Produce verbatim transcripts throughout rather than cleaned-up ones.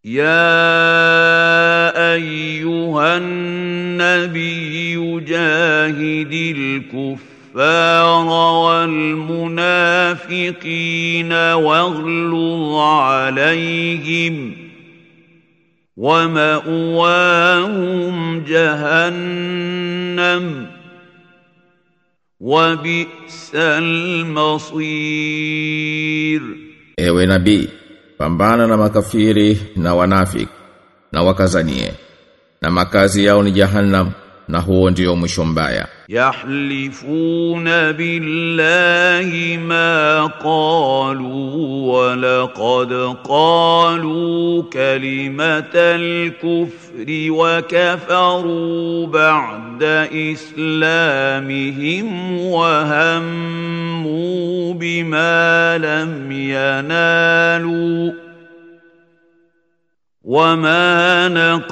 يا أيها النبي جاهد الكفار والمنافقين واغلظ عليهم ومأواهم جهنم وبئس المصير. Ewe nabii, pambana na makafiri na wanafiki na wakazanie, na makazi yao ni jahannam, na huo ndio mwisho mbaya. Yahlifuna billahi ma qalu wa laqad qalu kalimatal kufri wa kafaru ba'da islamihim wa hammu bima lam yanalu وَمَا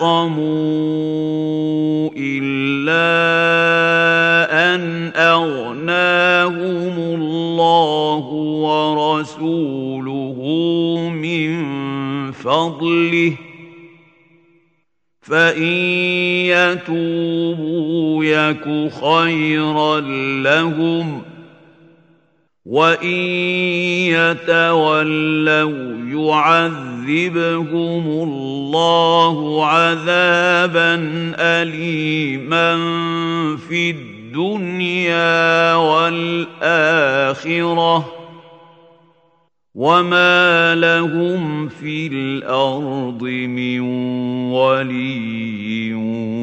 نَقَمُوا إِلَّا أَنْ أَغْنَاهُمُ اللَّهُ وَرَسُولُهُ مِنْ فَضْلِهِ فَإِنْ يَتُوبُوا يَكُ خَيْرًا لَهُمْ وَإِنْ يَتَوَلَّوْا يُعَذِّبْهُمُ اللَّهُ عَذَابًا أَلِيمًا فِي الدُّنْيَا وَالْآخِرَةِ وَمَا لَهُمْ فِي الْأَرْضِ مِنْ وَلِيٍّ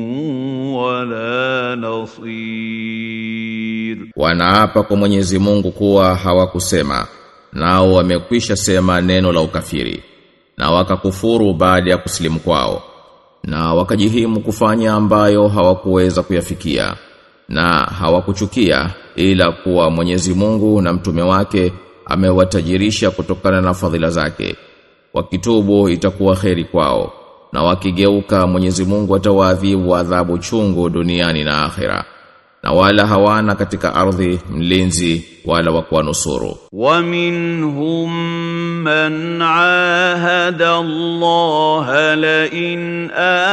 وَلَا نَصِيرٍ. Wanaapa kwa Mwenyezi Mungu kuwa hawakusema, nao wamekwisha sema neno la ukafiri, na wakakufuru baada ya kusilimu kwao, na wakajihimu kufanya ambayo hawakuweza kuyafikia, na hawakuchukia ila kuwa Mwenyezi Mungu na mtume wake amewatajirisha kutokana na fadhila zake. Wakitubu itakuwa kheri kwao, na wakigeuka Mwenyezi Mungu atawaadhibu adhabu chungu duniani na akhera, na wala hawana katika ardhi mlinzi wala wa kuwanusuru. Wa minhum man ahada Allah la in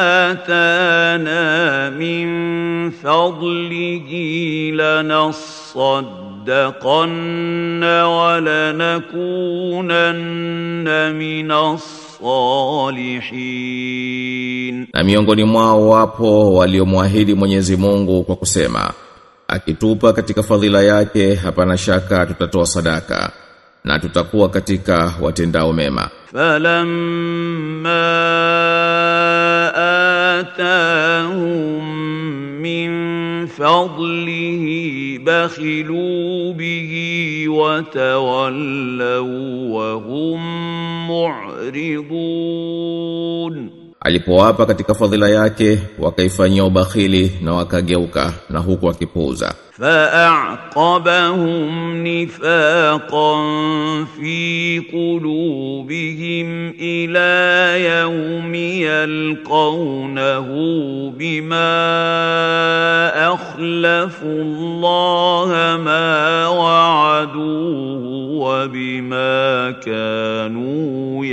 atana min fadlihi lanasaddaqanna wa lanakunanna minas salihin. Na miongoni mwao wapo waliomwahidi Mwenyezi Mungu kwa kusema, akitupa katika fadhila yake hapana shaka tutatoa sadaka na tutakuwa katika watendao mema. Falamma atahum min fadlihi bakhilu bihi wa tawallaw wa hum mu'ridun. Alipowapa katika fadhila yake wakaifanyia ubakhili na wakageuka na huku wakipuuza. فأعقبهم نفاقا في قلوبهم إلى يوم يلقونه بما أخلفوا الله ما وعدوه وبما كانوا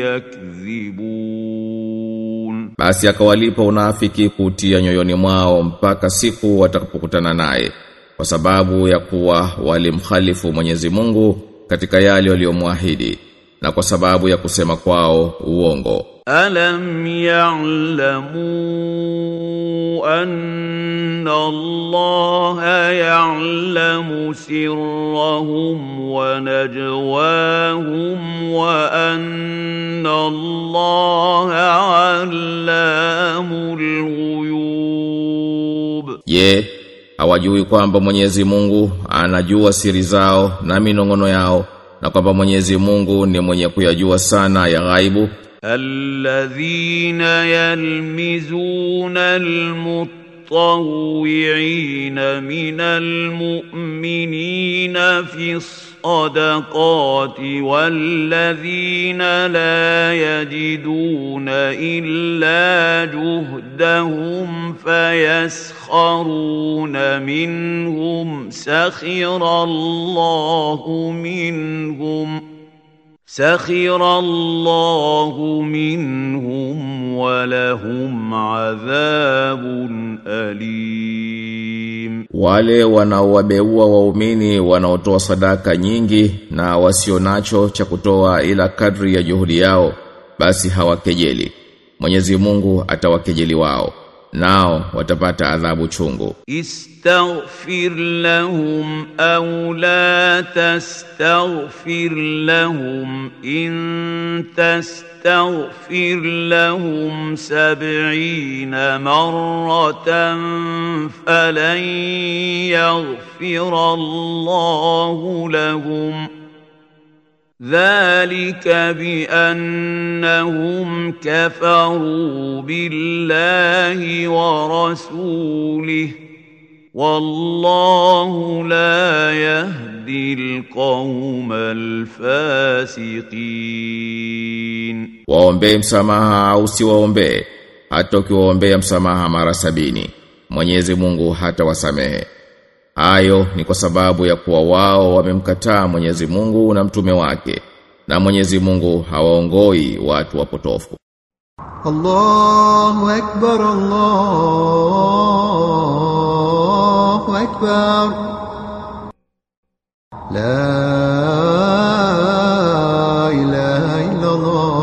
يكذبون. Basi akawalipa unafiki kutia nyoyoni mwao mpaka siku watakapokutana naye, kwa sababu ya kuwa walimkhalifu Mwenyezi Mungu katika yale waliyomwahidi, na kwa sababu ya kusema kwao uongo. Alam ya'lamu anna Allaha ya'lamu sirrahum wa najwahum wa anna Allaha 'allamul ghuyub. Ye, hawajui kwamba Mwenyezi Mungu anajua siri zao na minongono yao, na kwamba Mwenyezi Mungu ni mwenye kuyajua sana ya ghaibu. Alladhina yalmizuna almutawwi'ina minal mu'minina fi الصدقات والذين لا يجدون إلا جهدهم فيسخرون منهم سخر الله منهم سخر الله منهم ولهم عذاب أليم. Wale wanaowabeua waumini wanaotoa sadaka nyingi na wasionacho cha kutoa ila kadri ya juhudi yao, basi hawakejeli. Mwenyezi Mungu atawakejeli wao, nao watapata adhabu chungu. Istaghfir lahum aw la tastaghfir lahum in tastaghfir lahum sab'ina marratan falan yaghfir Allahu lahum. ذلك بأنهم كفروا بالله ورسوله والله لا يهدي القوم الفاسقين. Waombe msamaha au siwaombe, hata ukiwaombea msamaha mara sabini, Mwenyezi Mungu hata wasamehe. Hayo ni kwa sababu ya kuwa wao wamemkataa Mwenyezi Mungu na mtume wake, na Mwenyezi Mungu hawaongoi watu wapotofu. Allahu Akbar, Allahu Akbar. La ilaha illa Allah.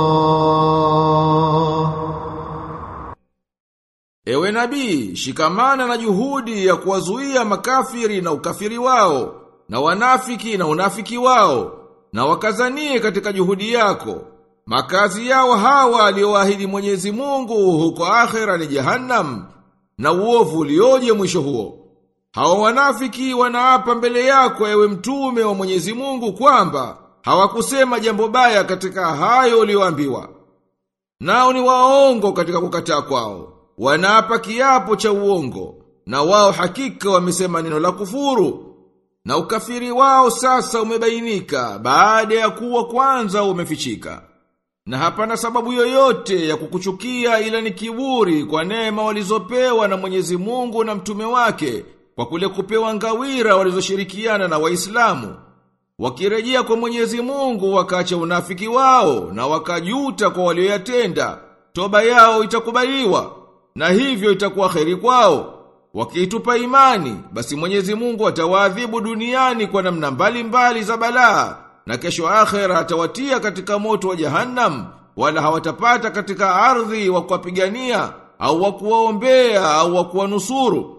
Ewe nabii, shikamana na juhudi ya kuwazuia makafiri na ukafiri wao, na wanafiki na unafiki wao, na wakazanie katika juhudi yako. Makazi yao hawa alioahidi Mwenyezi Mungu huko akhera ni Jahannam, na uovu ulioje mwisho huo. Hawa wanafiki wanaapa mbele yako ewe mtume wa Mwenyezi Mungu kwamba hawakusema jambo baya katika hayo ulioambiwa. Nao ni waongo katika kukataa kwao. Wanaapa kiapo cha uongo, na wao hakika wamesema neno la kufuru. Na ukafiri wao sasa umebainika baada ya kuwa kwanza umefichika. Na hapana sababu yoyote ya kukuchukia ila ni kiburi kwa neema walizopewa na Mwenyezi Mungu na mtume wake, kwa kule kupewa ngawira walizoshirikiana na Waislamu. Wakirejea kwa Mwenyezi Mungu wakaacha unafiki wao na wakajuta kwa walioyatenda, toba yao itakubaliwa, na hivyo itakuwa kheri kwao. Wakiitupa imani, basi Mwenyezi Mungu atawaadhibu duniani kwa namna mbalimbali za balaa, na kesho akhera atawatia katika moto wa Jahannam, wala hawatapata katika ardhi wa kuwapigania au wa kuwaombea au wa kuwanusuru.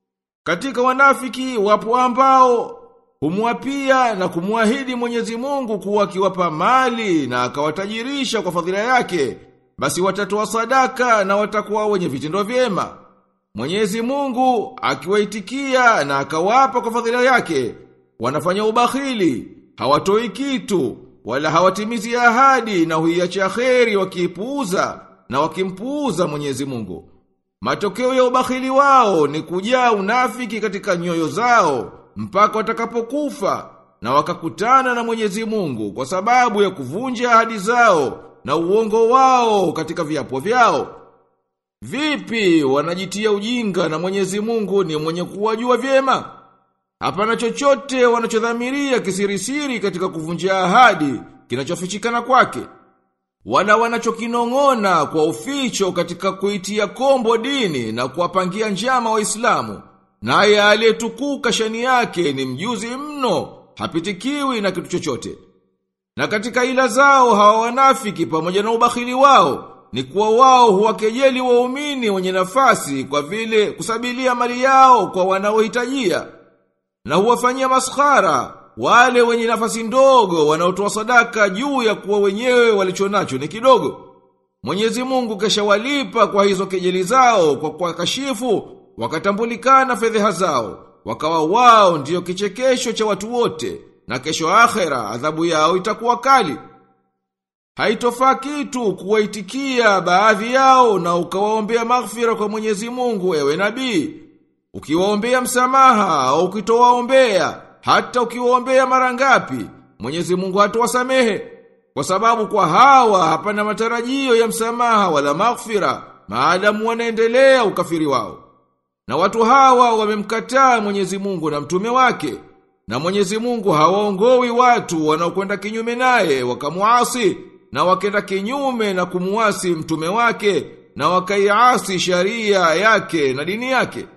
Katika wanafiki wapo ambao humwapia na kumwahidi Mwenyezi Mungu kuwa akiwapa mali na akawatajirisha kwa fadhila yake, basi watatoa sadaka na watakuwa wenye vitendo vyema. Mwenyezi Mungu akiwaitikia na akawapa kwa fadhila yake, wanafanya ubakhili, hawatoi kitu, wala hawatimizi ahadi na huiacha kheri wakiipuuza na wakimpuuza Mwenyezi Mungu. Matokeo ya ubakhili wao ni kujaa unafiki katika nyoyo zao mpaka watakapokufa na wakakutana na Mwenyezi Mungu kwa sababu ya kuvunja ahadi zao na uongo wao katika viapo vyao. Vipi wanajitia ujinga na Mwenyezi Mungu ni mwenye kuwajua vyema? Hapana chochote wanachodhamiria kisirisiri katika kuvunja ahadi kinachofichikana kwake, wala wanachokinong'ona kwa uficho katika kuitia kombo dini na kuwapangia njama Waislamu. Naye aliyetukuka shani yake ni mjuzi mno, hapitikiwi na kitu chochote. Na katika ila zao hawa wanafiki pamoja na ubakhili wao ni kuwa wao huwakejeli waumini wenye nafasi kwa vile kusabilia mali yao kwa wanaohitajia, na huwafanyia maskhara wale wenye nafasi ndogo wanaotoa sadaka juu ya kuwa wenyewe walichonacho ni kidogo. Mwenyezi Mungu keshawalipa kwa hizo kejeli zao kwa kwa kashifu, wakatambulikana fedheha zao, wakawa wao ndiyo kichekesho cha watu wote, na kesho akhera adhabu yao itakuwa kali. Haitofaa kitu kuwaitikia baadhi yao na ukawaombea maghfira kwa Mwenyezi Mungu ewe nabii. Ukiwaombea msamaha au ukitowaombea, hata ukiwaombea mara ngapi, Mwenyezi Mungu hatawasamehe, kwa sababu kwa hawa hapana matarajio ya msamaha wala maghfira maadamu wanaendelea ukafiri wao. Na watu hawa wamemkataa Mwenyezi Mungu na mtume wake, na Mwenyezi Mungu hawaongoi watu wanaokwenda kinyume naye wakamuasi, na wakenda kinyume na kumuasi mtume wake na wakaiasi sharia yake na dini yake.